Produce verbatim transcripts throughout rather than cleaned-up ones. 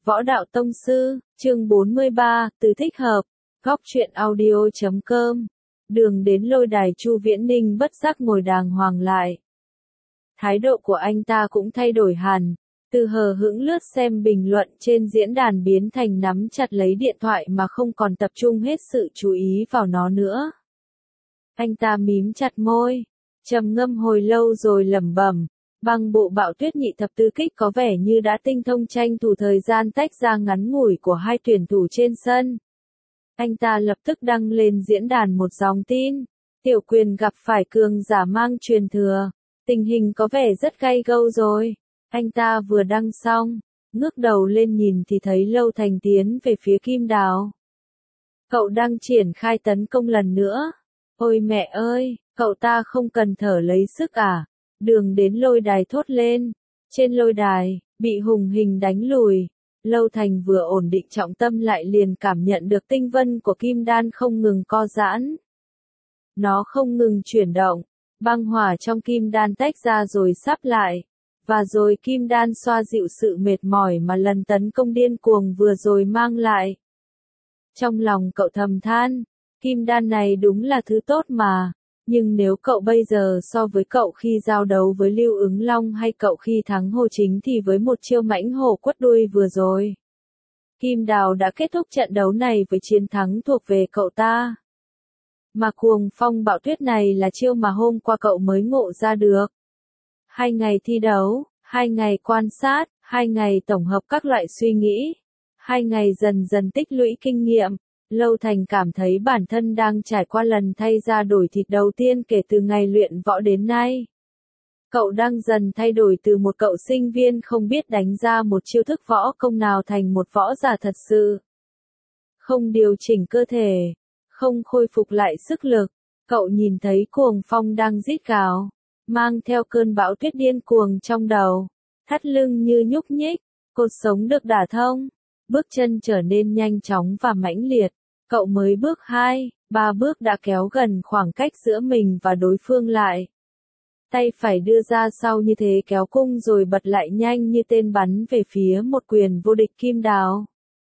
Võ Đạo Tông Sư, chương bốn mươi ba, từ thích hợp, góc truyện audio chấm com. Đường đến lôi đài Chu Viễn Ninh bất giác ngồi đàng hoàng lại. Thái độ của anh ta cũng thay đổi hẳn, từ hờ hững lướt xem bình luận trên diễn đàn biến thành nắm chặt lấy điện thoại mà không còn tập trung hết sự chú ý vào nó nữa. Anh ta mím chặt môi, trầm ngâm hồi lâu rồi lẩm bẩm. Băng bộ Bạo Tuyết nhị thập tứ kích có vẻ như đã tinh thông tranh thủ thời gian tách ra ngắn ngủi của hai tuyển thủ trên sân. Anh ta lập tức đăng lên diễn đàn một dòng tin. Tiểu Quyền gặp phải cường giả mang truyền thừa. Tình hình có vẻ rất gay gâu rồi. Anh ta vừa đăng xong, ngước đầu lên nhìn thì thấy Lâu Thành tiến về phía Kim Đào. Cậu đang triển khai tấn công lần nữa. Ôi mẹ ơi, cậu ta không cần thở lấy sức à? Đường đến lôi đài thốt lên. Trên lôi đài, bị Hùng Hình đánh lùi. Lâu Thành vừa ổn định trọng tâm lại liền cảm nhận được tinh vân của kim đan không ngừng co giãn. Nó không ngừng chuyển động, băng hỏa trong kim đan tách ra rồi sắp lại. Và rồi kim đan xoa dịu sự mệt mỏi mà lần tấn công điên cuồng vừa rồi mang lại. Trong lòng cậu thầm than, kim đan này đúng là thứ tốt mà. Nhưng nếu cậu bây giờ so với cậu khi giao đấu với Lưu Ứng Long hay cậu khi thắng Hồ Chính thì với một chiêu mãnh hổ quất đuôi vừa rồi. Kim Đào đã kết thúc trận đấu này với chiến thắng thuộc về cậu ta. Mà cuồng phong bạo tuyết này là chiêu mà hôm qua cậu mới ngộ ra được. Hai ngày thi đấu, hai ngày quan sát, hai ngày tổng hợp các loại suy nghĩ, hai ngày dần dần tích lũy kinh nghiệm. Lâu Thành cảm thấy bản thân đang trải qua lần thay da đổi thịt đầu tiên kể từ ngày luyện võ đến nay. Cậu đang dần thay đổi từ một cậu sinh viên không biết đánh ra một chiêu thức võ công nào thành một võ giả thật sự. Không điều chỉnh cơ thể, không khôi phục lại sức lực, cậu nhìn thấy cuồng phong đang rít gào, mang theo cơn bão tuyết điên cuồng trong đầu, thắt lưng như nhúc nhích, cột sống được đả thông, bước chân trở nên nhanh chóng và mãnh liệt. Cậu mới bước hai, ba bước đã kéo gần khoảng cách giữa mình và đối phương lại. Tay phải đưa ra sau như thế kéo cung rồi bật lại nhanh như tên bắn về phía một quyền vô địch Kim Đào.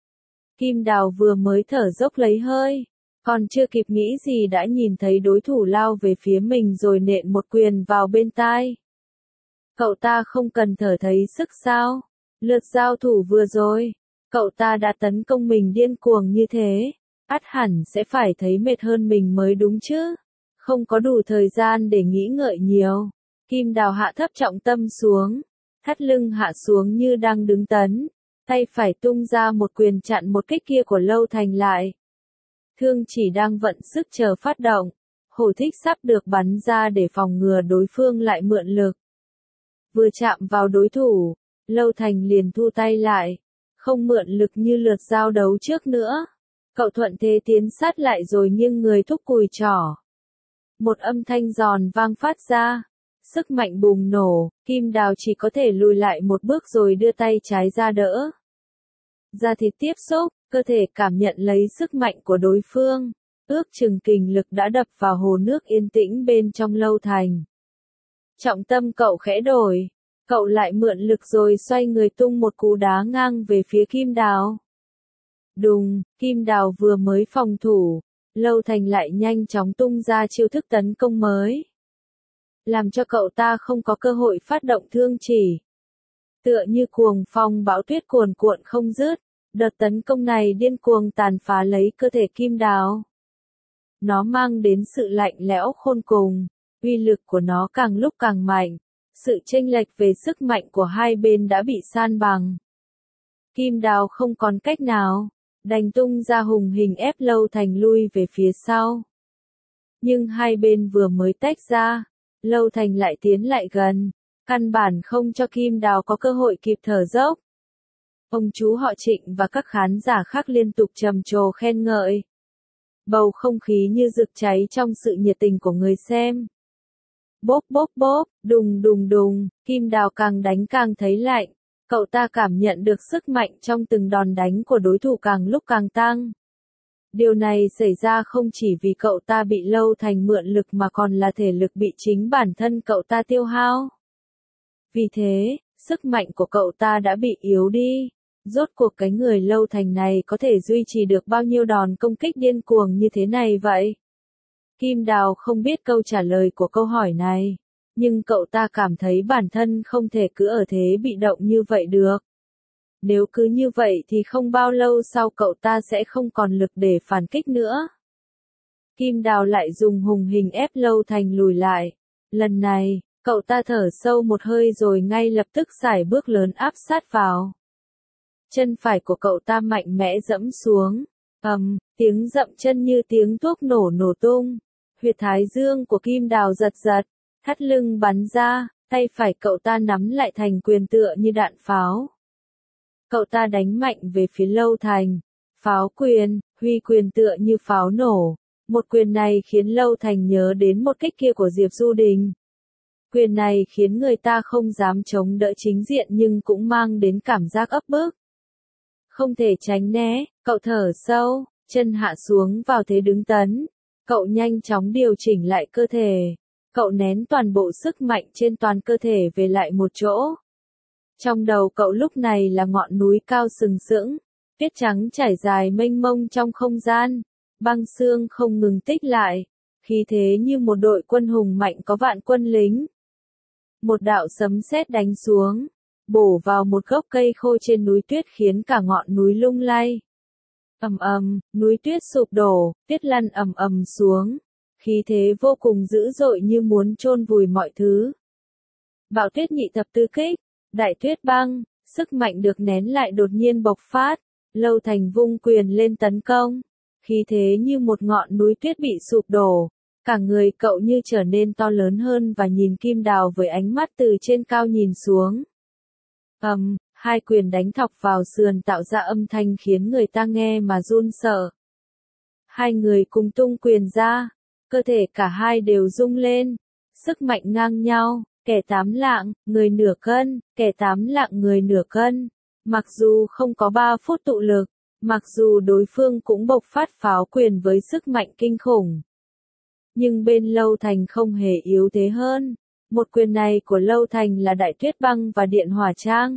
Kim Đào vừa mới thở dốc lấy hơi, còn chưa kịp nghĩ gì đã nhìn thấy đối thủ lao về phía mình rồi nện một quyền vào bên tai. Cậu ta không cần thở thấy sức sao? Lượt giao thủ vừa rồi, cậu ta đã tấn công mình điên cuồng như thế. Ắt hẳn sẽ phải thấy mệt hơn mình mới đúng chứ. Không có đủ thời gian để nghĩ ngợi nhiều. Kim Đào hạ thấp trọng tâm xuống. Thắt lưng hạ xuống như đang đứng tấn. Tay phải tung ra một quyền chặn một kích kia của Lâu Thành lại. Thương chỉ đang vận sức chờ phát động. Hổ thích sắp được bắn ra để phòng ngừa đối phương lại mượn lực. Vừa chạm vào đối thủ, Lâu Thành liền thu tay lại. Không mượn lực như lượt giao đấu trước nữa. Cậu thuận thế tiến sát lại rồi nghiêng người thúc cùi trỏ. Một âm thanh giòn vang phát ra. Sức mạnh bùng nổ, Kim Đào chỉ có thể lùi lại một bước rồi đưa tay trái ra đỡ. Da thịt tiếp xúc, cơ thể cảm nhận lấy sức mạnh của đối phương. Ước chừng kình lực đã đập vào hồ nước yên tĩnh bên trong Lâu Thành. Trọng tâm cậu khẽ đổi. Cậu lại mượn lực rồi xoay người tung một cú đá ngang về phía Kim Đào. Đùng, Kim Đào vừa mới phòng thủ, Lâu Thành lại nhanh chóng tung ra chiêu thức tấn công mới. Làm cho cậu ta không có cơ hội phát động thương chỉ. Tựa như cuồng phong bão tuyết cuồn cuộn không dứt, đợt tấn công này điên cuồng tàn phá lấy cơ thể Kim Đào. Nó mang đến sự lạnh lẽo khôn cùng, uy lực của nó càng lúc càng mạnh, sự chênh lệch về sức mạnh của hai bên đã bị san bằng. Kim Đào không còn cách nào. Đành tung ra Hùng Hình ép Lâu Thành lui về phía sau. Nhưng hai bên vừa mới tách ra, Lâu Thành lại tiến lại gần, căn bản không cho Kim Đào có cơ hội kịp thở dốc. Ông chú họ Trịnh và các khán giả khác liên tục trầm trồ khen ngợi. Bầu không khí như rực cháy trong sự nhiệt tình của người xem. Bốp bốp bốp, đùng đùng đùng, Kim Đào càng đánh càng thấy lạnh. Cậu ta cảm nhận được sức mạnh trong từng đòn đánh của đối thủ càng lúc càng tăng. Điều này xảy ra không chỉ vì cậu ta bị Lâu Thành mượn lực mà còn là thể lực bị chính bản thân cậu ta tiêu hao. Vì thế, sức mạnh của cậu ta đã bị yếu đi. Rốt cuộc cái người Lâu Thành này có thể duy trì được bao nhiêu đòn công kích điên cuồng như thế này vậy? Kim Đào không biết câu trả lời của câu hỏi này, nhưng cậu ta cảm thấy bản thân không thể cứ ở thế bị động như vậy được. Nếu cứ như vậy thì không bao lâu sau cậu ta sẽ không còn lực để phản kích nữa. Kim Đào lại dùng hùng hình ép Lâu Thành lùi lại. Lần này, cậu ta thở sâu một hơi rồi ngay lập tức sải bước lớn áp sát vào. Chân phải của cậu ta mạnh mẽ dẫm xuống. Ầm, tiếng dậm chân như tiếng thuốc nổ nổ tung. Huyệt thái dương của Kim Đào giật giật, thắt lưng bắn ra, tay phải cậu ta nắm lại thành quyền tựa như đạn pháo. Cậu ta đánh mạnh về phía Lâu Thành. Pháo quyền, huy quyền tựa như pháo nổ. Một quyền này khiến Lâu Thành nhớ đến một kích kia của Diệp Du Đình. Quyền này khiến người ta không dám chống đỡ chính diện nhưng cũng mang đến cảm giác ấp bức. Không thể tránh né, cậu thở sâu, chân hạ xuống vào thế đứng tấn. Cậu nhanh chóng điều chỉnh lại cơ thể. Cậu nén toàn bộ sức mạnh trên toàn cơ thể về lại một chỗ. Trong đầu cậu lúc này là ngọn núi cao sừng sững, tuyết trắng trải dài mênh mông trong không gian, băng sương không ngừng tích lại, khí thế như một đội quân hùng mạnh có vạn quân lính. Một đạo sấm sét đánh xuống, bổ vào một gốc cây khô trên núi tuyết khiến cả ngọn núi lung lay. Ầm ầm, núi tuyết sụp đổ, tuyết lăn ầm ầm xuống, khí thế vô cùng dữ dội như muốn chôn vùi mọi thứ. Bạo tuyết nhị thập tứ kích, đại tuyết băng, sức mạnh được nén lại đột nhiên bộc phát, Lâu Thành vung quyền lên tấn công, khí thế như một ngọn núi tuyết bị sụp đổ, cả người cậu như trở nên to lớn hơn và nhìn Kim Đào với ánh mắt từ trên cao nhìn xuống. Ầm, hai quyền đánh thọc vào sườn tạo ra âm thanh khiến người ta nghe mà run sợ. Hai người cùng tung quyền ra, cơ thể cả hai đều rung lên, sức mạnh ngang nhau. Kẻ tám lạng, người nửa cân, kẻ tám lạng người nửa cân. Mặc dù không có ba phút tụ lực, mặc dù đối phương cũng bộc phát pháo quyền với sức mạnh kinh khủng. Nhưng bên Lâu Thành không hề yếu thế hơn. Một quyền này của Lâu Thành là đại tuyết băng và điện hỏa trang.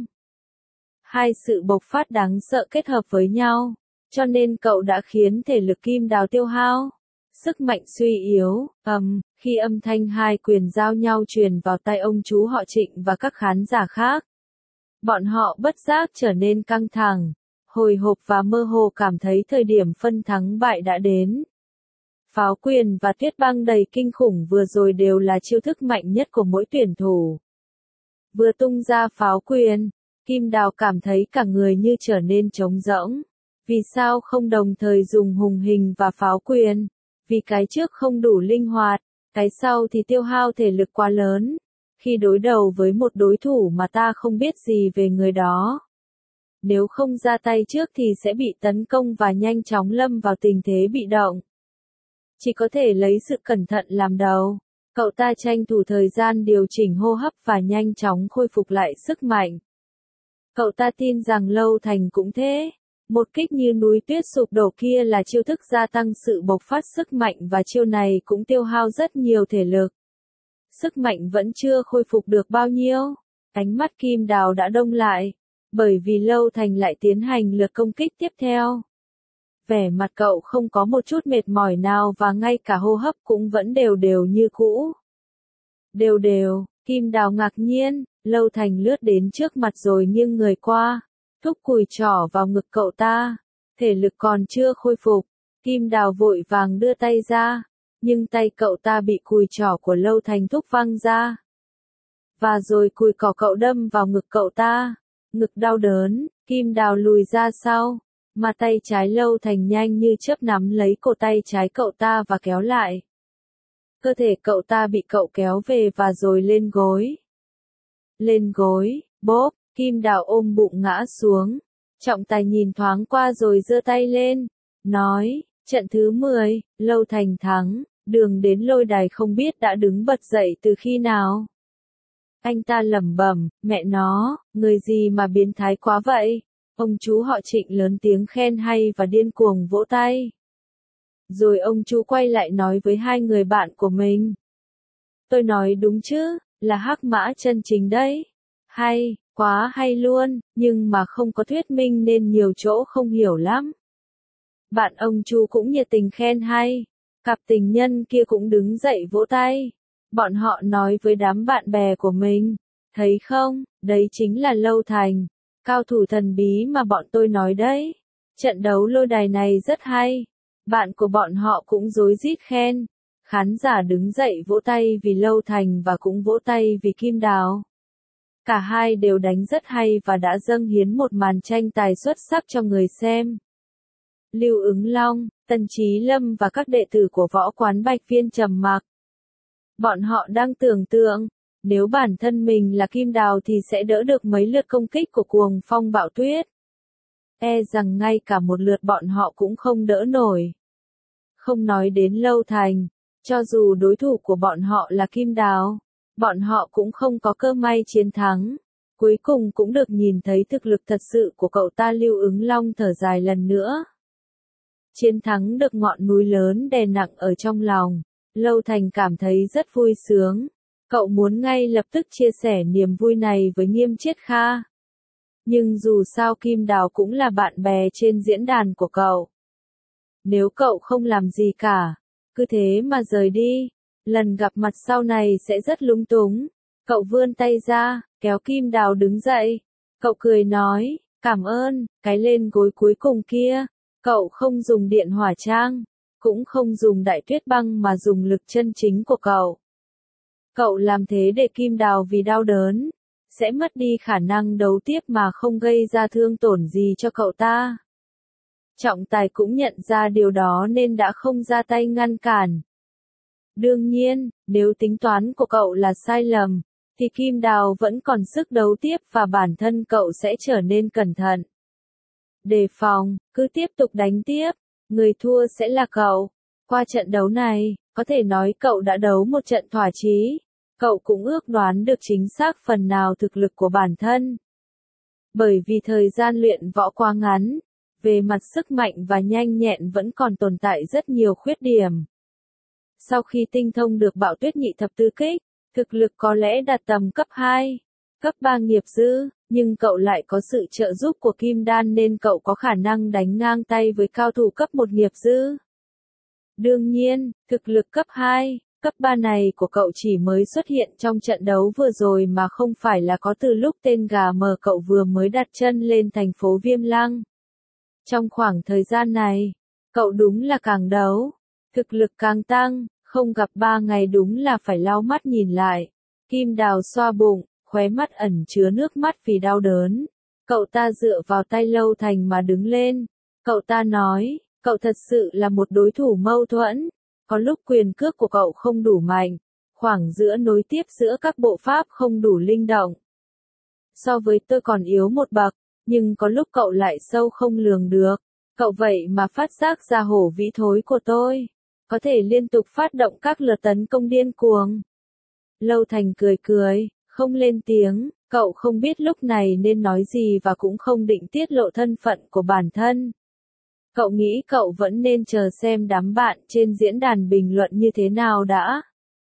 Hai sự bộc phát đáng sợ kết hợp với nhau, cho nên cậu đã khiến thể lực Kim Đào tiêu hao. Sức mạnh suy yếu, ầm, um, khi âm thanh hai quyền giao nhau truyền vào tai ông chú họ Trịnh và các khán giả khác. Bọn họ bất giác trở nên căng thẳng, hồi hộp và mơ hồ cảm thấy thời điểm phân thắng bại đã đến. Pháo quyền và tuyết băng đầy kinh khủng vừa rồi đều là chiêu thức mạnh nhất của mỗi tuyển thủ. Vừa tung ra pháo quyền, Kim Đào cảm thấy cả người như trở nên trống rỗng. Vì sao không đồng thời dùng hùng hình và pháo quyền? Vì cái trước không đủ linh hoạt, cái sau thì tiêu hao thể lực quá lớn. Khi đối đầu với một đối thủ mà ta không biết gì về người đó. Nếu không ra tay trước thì sẽ bị tấn công và nhanh chóng lâm vào tình thế bị động. Chỉ có thể lấy sự cẩn thận làm đầu. Cậu ta tranh thủ thời gian điều chỉnh hô hấp và nhanh chóng khôi phục lại sức mạnh. Cậu ta tin rằng Lâu Thành cũng thế. Một kích như núi tuyết sụp đổ kia là chiêu thức gia tăng sự bộc phát sức mạnh và chiêu này cũng tiêu hao rất nhiều thể lực. Sức mạnh vẫn chưa khôi phục được bao nhiêu. Ánh mắt Kim Đào đã đông lại, bởi vì Lâu Thành lại tiến hành lượt công kích tiếp theo. Vẻ mặt cậu không có một chút mệt mỏi nào và ngay cả hô hấp cũng vẫn đều đều như cũ. Đều đều, Kim Đào ngạc nhiên, Lâu Thành lướt đến trước mặt rồi nghiêng người qua. Thúc cùi trỏ vào ngực cậu ta, thể lực còn chưa khôi phục, Kim Đào vội vàng đưa tay ra, nhưng tay cậu ta bị cùi trỏ của Lâu Thành thúc văng ra. Và rồi cùi cỏ cậu đâm vào ngực cậu ta, ngực đau đớn, Kim Đào lùi ra sau, mà tay trái Lâu Thành nhanh như chớp nắm lấy cổ tay trái cậu ta và kéo lại. Cơ thể cậu ta bị cậu kéo về và rồi lên gối. Lên gối, bốp. Kim Đào ôm bụng ngã xuống, trọng tài nhìn thoáng qua rồi giơ tay lên, nói, trận thứ mười, Lâu Thành thắng, đường đến lôi đài không biết đã đứng bật dậy từ khi nào. Anh ta lẩm bẩm, mẹ nó, người gì mà biến thái quá vậy, ông chú họ Trịnh lớn tiếng khen hay và điên cuồng vỗ tay. Rồi ông chú quay lại nói với hai người bạn của mình. Tôi nói đúng chứ, là hắc mã chân chính đấy, hay. Quá hay luôn, nhưng mà không có thuyết minh nên nhiều chỗ không hiểu lắm. Bạn ông Chu cũng nhiệt tình khen hay. Cặp tình nhân kia cũng đứng dậy vỗ tay. Bọn họ nói với đám bạn bè của mình. Thấy không, đấy chính là Lâu Thành. Cao thủ thần bí mà bọn tôi nói đấy. Trận đấu lôi đài này rất hay. Bạn của bọn họ cũng rối rít khen. Khán giả đứng dậy vỗ tay vì Lâu Thành và cũng vỗ tay vì Kim Đào. Cả hai đều đánh rất hay và đã dâng hiến một màn tranh tài xuất sắc cho người xem. Lưu Ứng Long, Tần Chí Lâm và các đệ tử của võ quán Bạch Viên trầm mặc. Bọn họ đang tưởng tượng, nếu bản thân mình là Kim Đào thì sẽ đỡ được mấy lượt công kích của cuồng phong bạo tuyết. E rằng ngay cả một lượt bọn họ cũng không đỡ nổi. Không nói đến Lâu Thành, cho dù đối thủ của bọn họ là Kim Đào, bọn họ cũng không có cơ may chiến thắng. Cuối cùng cũng được nhìn thấy thực lực thật sự của cậu ta. Lưu Ứng Long thở dài lần nữa. Chiến thắng được ngọn núi lớn đè nặng ở trong lòng. Lâu Thành cảm thấy rất vui sướng. Cậu muốn ngay lập tức chia sẻ niềm vui này với Nghiêm Triết Kha. Nhưng dù sao Kim Đào cũng là bạn bè trên diễn đàn của cậu. Nếu cậu không làm gì cả, cứ thế mà rời đi, lần gặp mặt sau này sẽ rất lúng túng. Cậu vươn tay ra, kéo Kim Đào đứng dậy. Cậu cười nói, cảm ơn, cái lên gối cuối cùng kia. Cậu không dùng điện hỏa trang, cũng không dùng đại tuyết băng mà dùng lực chân chính của cậu. Cậu làm thế để Kim Đào vì đau đớn, sẽ mất đi khả năng đấu tiếp mà không gây ra thương tổn gì cho cậu ta. Trọng tài cũng nhận ra điều đó nên đã không ra tay ngăn cản. Đương nhiên, nếu tính toán của cậu là sai lầm, thì Kim Đào vẫn còn sức đấu tiếp và bản thân cậu sẽ trở nên cẩn thận. Đề phòng, cứ tiếp tục đánh tiếp, người thua sẽ là cậu. Qua trận đấu này, có thể nói cậu đã đấu một trận thỏa chí. Cậu cũng ước đoán được chính xác phần nào thực lực của bản thân. Bởi vì thời gian luyện võ quá ngắn, về mặt sức mạnh và nhanh nhẹn vẫn còn tồn tại rất nhiều khuyết điểm. Sau khi tinh thông được Bạo Tuyết Nhị Thập Tứ Kích, thực lực có lẽ đạt tầm cấp hai, cấp ba nghiệp dư, nhưng cậu lại có sự trợ giúp của Kim Đan nên cậu có khả năng đánh ngang tay với cao thủ cấp một nghiệp dư. Đương nhiên, thực lực cấp hai, cấp ba này của cậu chỉ mới xuất hiện trong trận đấu vừa rồi mà không phải là có từ lúc tên gà mờ cậu vừa mới đặt chân lên thành phố Viêm Lăng. Trong khoảng thời gian này, cậu đúng là càng đấu, thực lực càng tăng, không gặp ba ngày đúng là phải lau mắt nhìn lại. Kim Đào xoa bụng, khóe mắt ẩn chứa nước mắt vì đau đớn. Cậu ta dựa vào tay Lâu Thành mà đứng lên. Cậu ta nói, cậu thật sự là một đối thủ mâu thuẫn. Có lúc quyền cước của cậu không đủ mạnh, khoảng giữa nối tiếp giữa các bộ pháp không đủ linh động. So với tôi còn yếu một bậc, nhưng có lúc cậu lại sâu không lường được. Cậu vậy mà phát giác ra hổ vĩ thối của tôi, có thể liên tục phát động các lượt tấn công điên cuồng. Lâu Thành cười cười, không lên tiếng, cậu không biết lúc này nên nói gì và cũng không định tiết lộ thân phận của bản thân. Cậu nghĩ cậu vẫn nên chờ xem đám bạn trên diễn đàn bình luận như thế nào đã.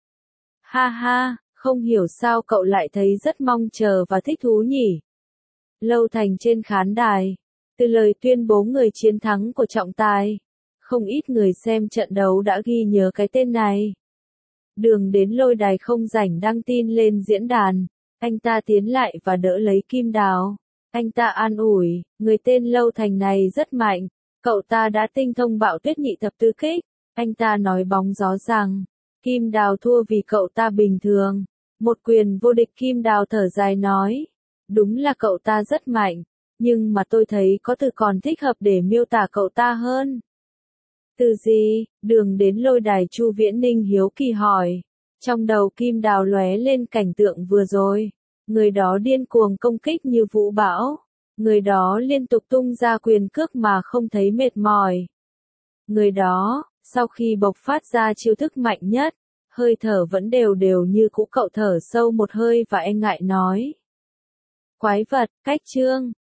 Ha ha, không hiểu sao cậu lại thấy rất mong chờ và thích thú nhỉ. Lâu Thành trên khán đài, từ lời tuyên bố người chiến thắng của trọng tài, không ít người xem trận đấu đã ghi nhớ cái tên này. Đường đến lôi đài không rảnh đăng tin lên diễn đàn, anh ta tiến lại và đỡ lấy Kim Đào. Anh ta an ủi, người tên Lâu Thành này rất mạnh, cậu ta đã tinh thông Bạo Tuyết Nhị Thập Tứ Kích. Anh ta nói bóng gió rằng, Kim Đào thua vì cậu ta bình thường. Một quyền vô địch. Kim Đào thở dài nói, đúng là cậu ta rất mạnh, nhưng mà tôi thấy có từ còn thích hợp để miêu tả cậu ta hơn. Từ gì? Đường đến lôi đài. Chu Viễn Ninh hiếu kỳ hỏi. Trong đầu Kim Đào lóe lên cảnh tượng vừa rồi. Người đó điên cuồng công kích như vũ bão. Người đó liên tục tung ra quyền cước mà không thấy mệt mỏi. Người đó, sau khi bộc phát ra chiêu thức mạnh nhất, hơi thở vẫn đều đều như cũ. Cậu thở sâu một hơi và e ngại nói. Quái vật, cách chương.